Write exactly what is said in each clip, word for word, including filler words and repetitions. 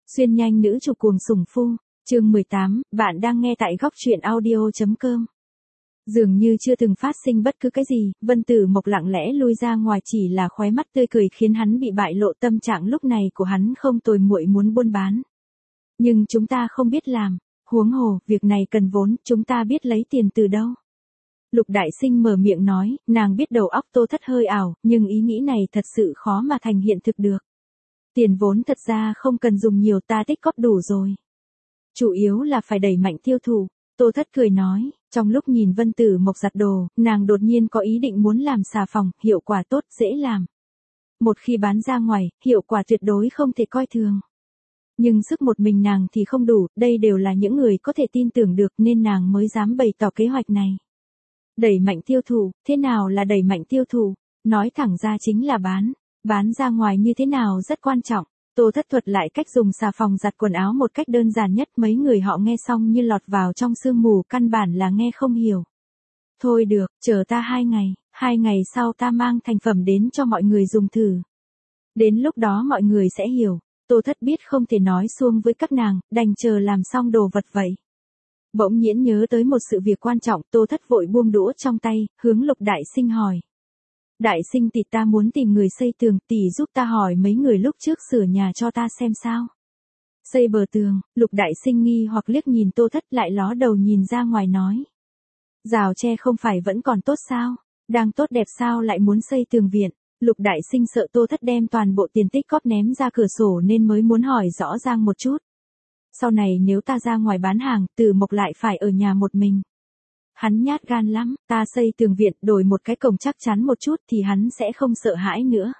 Xuyên nhanh nữ chủ cuồng sủng phu, chương mười tám, bạn đang nghe tại góc truyện audio.com. Dường như chưa từng phát sinh bất cứ cái gì, Vân Tử Mộc lặng lẽ lui ra ngoài, chỉ là khóe mắt tươi cười khiến hắn bị bại lộ tâm trạng lúc này của hắn không tồi, muội muốn buôn bán. Nhưng chúng ta không biết làm, huống hồ, việc này cần vốn, chúng ta biết lấy tiền từ đâu. Lục Đại Sinh mở miệng nói, nàng biết đầu óc Tô Thất hơi ảo, nhưng ý nghĩ này thật sự khó mà thành hiện thực được. Tiền vốn thật ra không cần dùng nhiều, ta tích góp đủ rồi. Chủ yếu là phải đẩy mạnh tiêu thụ. Tô Thất cười nói, trong lúc nhìn Vân Tử Mộc giặt đồ, nàng đột nhiên có ý định muốn làm xà phòng, hiệu quả tốt, dễ làm. Một khi bán ra ngoài, hiệu quả tuyệt đối không thể coi thường. Nhưng sức một mình nàng thì không đủ, đây đều là những người có thể tin tưởng được nên nàng mới dám bày tỏ kế hoạch này. Đẩy mạnh tiêu thụ, thế nào là đẩy mạnh tiêu thụ? Nói thẳng ra chính là bán. Bán ra ngoài như thế nào rất quan trọng. Tô Thất thuật lại cách dùng xà phòng giặt quần áo một cách đơn giản nhất, mấy người họ nghe xong như lọt vào trong sương mù, căn bản là nghe không hiểu. Thôi được, chờ ta hai ngày, hai ngày sau ta mang thành phẩm đến cho mọi người dùng thử. Đến lúc đó mọi người sẽ hiểu. Tô Thất biết không thể nói suông với các nàng, đành chờ làm xong đồ vật vậy. Bỗng nhiên nhớ tới một sự việc quan trọng, Tô Thất vội buông đũa trong tay, hướng Lục Đại Sinh hỏi. Đại Sinh tỷ, ta muốn tìm người xây tường, tỷ giúp ta hỏi mấy người lúc trước sửa nhà cho ta xem sao. Xây bờ tường, Lục Đại Sinh nghi hoặc liếc nhìn Tô Thất, lại ló đầu nhìn ra ngoài nói. Rào tre không phải vẫn còn tốt sao, đang tốt đẹp sao lại muốn xây tường viện. Lục Đại Sinh sợ Tô Thất đem toàn bộ tiền tích góp ném ra cửa sổ nên mới muốn hỏi rõ ràng một chút. Sau này nếu ta ra ngoài bán hàng, Tử Mộc lại phải ở nhà một mình. Hắn nhát gan lắm, ta xây tường viện, đổi một cái cổng chắc chắn một chút thì hắn sẽ không sợ hãi nữa.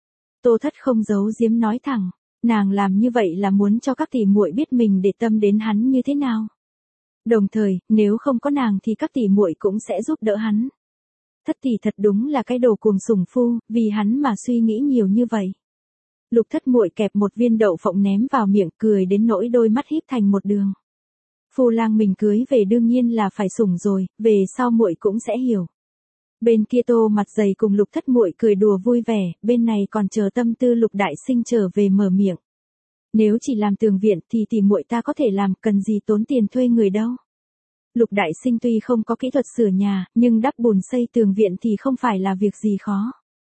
Tô Thất không giấu giếm nói thẳng, nàng làm như vậy là muốn cho các tỷ muội biết mình để tâm đến hắn như thế nào. Đồng thời, nếu không có nàng thì các tỷ muội cũng sẽ giúp đỡ hắn. Thất tỷ thật đúng là cái đồ cuồng sủng phu, vì hắn mà suy nghĩ nhiều như vậy. Lục Thất muội kẹp một viên đậu phộng ném vào miệng, cười đến nỗi đôi mắt híp thành một đường. Phu lang mình cưới về đương nhiên là phải sủng rồi, về sau muội cũng sẽ hiểu. Bên kia Tô Mặt Dày cùng Lục Thất muội cười đùa vui vẻ, bên này còn chờ tâm tư Lục Đại Sinh trở về mở miệng. Nếu chỉ làm tường viện thì tỷ muội ta có thể làm, cần gì tốn tiền thuê người đâu. Lục Đại Sinh tuy không có kỹ thuật sửa nhà, nhưng đắp bùn xây tường viện thì không phải là việc gì khó.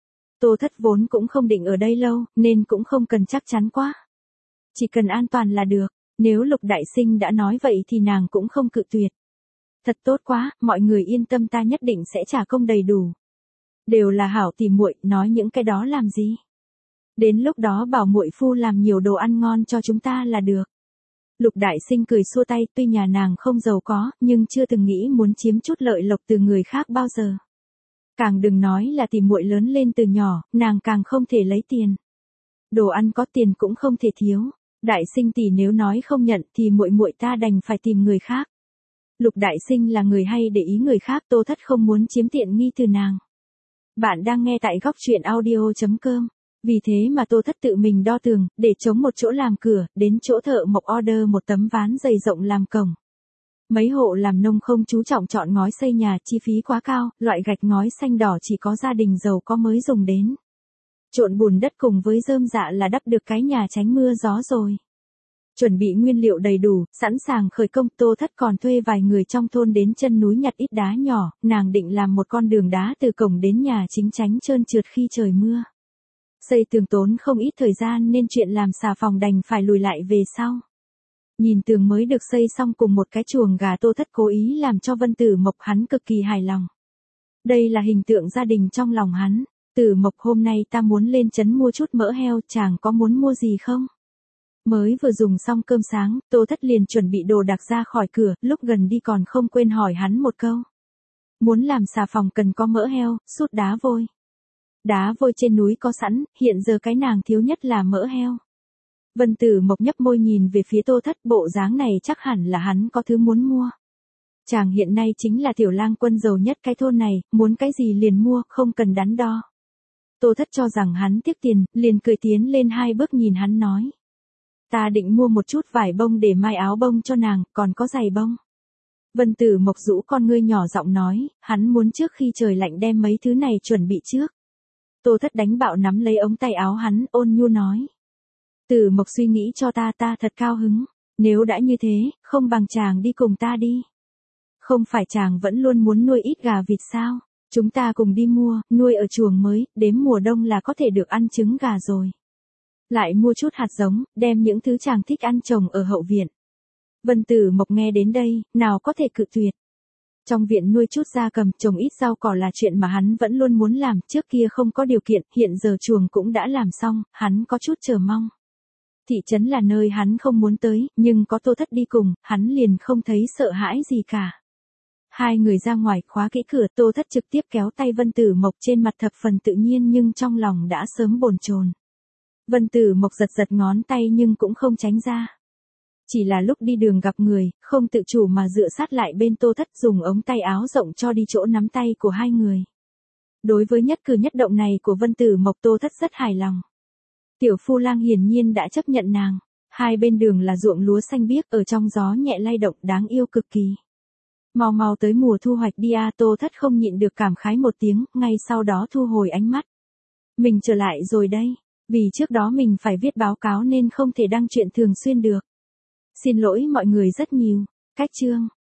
Tô Thất vốn cũng không định ở đây lâu, nên cũng không cần chắc chắn quá. Chỉ cần an toàn là được. Nếu Lục Đại Sinh đã nói vậy thì nàng cũng không cự tuyệt. Thật tốt quá, mọi người yên tâm, ta nhất định sẽ trả công đầy đủ. Đều là hảo tỷ muội, nói những cái đó làm gì? Đến lúc đó bảo muội phu làm nhiều đồ ăn ngon cho chúng ta là được. Lục Đại Sinh cười xua tay, tuy nhà nàng không giàu có, nhưng chưa từng nghĩ muốn chiếm chút lợi lộc từ người khác bao giờ. Càng đừng nói là tỷ muội lớn lên từ nhỏ, nàng càng không thể lấy tiền. Đồ ăn có tiền cũng không thể thiếu. Đại Sinh tỷ nếu nói không nhận thì muội muội ta đành phải tìm người khác. Lục Đại Sinh là người hay để ý người khác, Tô Thất không muốn chiếm tiện nghi từ nàng. Bạn đang nghe tại góc truyện audio.com. Vì thế mà Tô Thất tự mình đo tường, để chống một chỗ làm cửa, đến chỗ thợ mộc order một tấm ván dày rộng làm cổng. Mấy hộ làm nông không chú trọng chọn ngói xây nhà, chi phí quá cao, loại gạch ngói xanh đỏ chỉ có gia đình giàu có mới dùng đến. Trộn bùn đất cùng với rơm rạ là đắp được cái nhà tránh mưa gió rồi. Chuẩn bị nguyên liệu đầy đủ, sẵn sàng khởi công, Tô Thất còn thuê vài người trong thôn đến chân núi nhặt ít đá nhỏ, nàng định làm một con đường đá từ cổng đến nhà chính tránh trơn trượt khi trời mưa. Xây tường tốn không ít thời gian nên chuyện làm xà phòng đành phải lùi lại về sau. Nhìn tường mới được xây xong cùng một cái chuồng gà, Tô Thất cố ý làm cho Vân Tử Mộc hắn cực kỳ hài lòng. Đây là hình tượng gia đình trong lòng hắn. Tử Mộc, hôm nay ta muốn lên trấn mua chút mỡ heo, chàng có muốn mua gì không? Mới vừa dùng xong cơm sáng, Tô Thất liền chuẩn bị đồ đạc ra khỏi cửa, lúc gần đi còn không quên hỏi hắn một câu. Muốn làm xà phòng cần có mỡ heo, sút đá vôi. Đá vôi trên núi có sẵn, hiện giờ cái nàng thiếu nhất là mỡ heo. Vân Tử Mộc nhấp môi nhìn về phía Tô Thất, bộ dáng này chắc hẳn là hắn có thứ muốn mua. Chàng hiện nay chính là tiểu lang quân giàu nhất cái thôn này, muốn cái gì liền mua, không cần đắn đo. Tô Thất cho rằng hắn tiếc tiền, liền cười tiến lên hai bước nhìn hắn nói. Ta định mua một chút vải bông để may áo bông cho nàng, còn có giày bông. Vân Tử Mộc rũ con ngươi nhỏ giọng nói, hắn muốn trước khi trời lạnh đem mấy thứ này chuẩn bị trước. Tô Thất đánh bạo nắm lấy ống tay áo hắn, ôn nhu nói. Tử Mộc suy nghĩ cho ta ta thật cao hứng. Nếu đã như thế, không bằng chàng đi cùng ta đi. Không phải chàng vẫn luôn muốn nuôi ít gà vịt sao? Chúng ta cùng đi mua, nuôi ở chuồng mới, đến mùa đông là có thể được ăn trứng gà rồi. Lại mua chút hạt giống, đem những thứ chàng thích ăn trồng ở hậu viện. Vân Tử Mộc nghe đến đây, nào có thể cự tuyệt. Trong viện nuôi chút gia cầm, trồng ít rau cỏ là chuyện mà hắn vẫn luôn muốn làm, trước kia không có điều kiện, hiện giờ chuồng cũng đã làm xong, hắn có chút chờ mong. Thị trấn là nơi hắn không muốn tới, nhưng có Tô Thất đi cùng, hắn liền không thấy sợ hãi gì cả. Hai người ra ngoài khóa kỹ cửa, Tô Thất trực tiếp kéo tay Vân Tử Mộc, trên mặt thập phần tự nhiên nhưng trong lòng đã sớm bồn chồn. Vân Tử Mộc giật giật ngón tay nhưng cũng không tránh ra. Chỉ là lúc đi đường gặp người, không tự chủ mà dựa sát lại bên Tô Thất, dùng ống tay áo rộng cho đi chỗ nắm tay của hai người. Đối với nhất cử nhất động này của Vân Tử Mộc, Tô Thất rất hài lòng. Tiểu phu lang hiển nhiên đã chấp nhận nàng. Hai bên đường là ruộng lúa xanh biếc, ở trong gió nhẹ lay động, đáng yêu cực kỳ. Mau mau tới mùa thu hoạch đi a. Tô Thất không nhịn được cảm khái một tiếng, ngay sau đó thu hồi ánh mắt. Mình trở lại rồi đây, vì trước đó mình phải viết báo cáo nên không thể đăng truyện thường xuyên được. Xin lỗi mọi người rất nhiều. Cách chương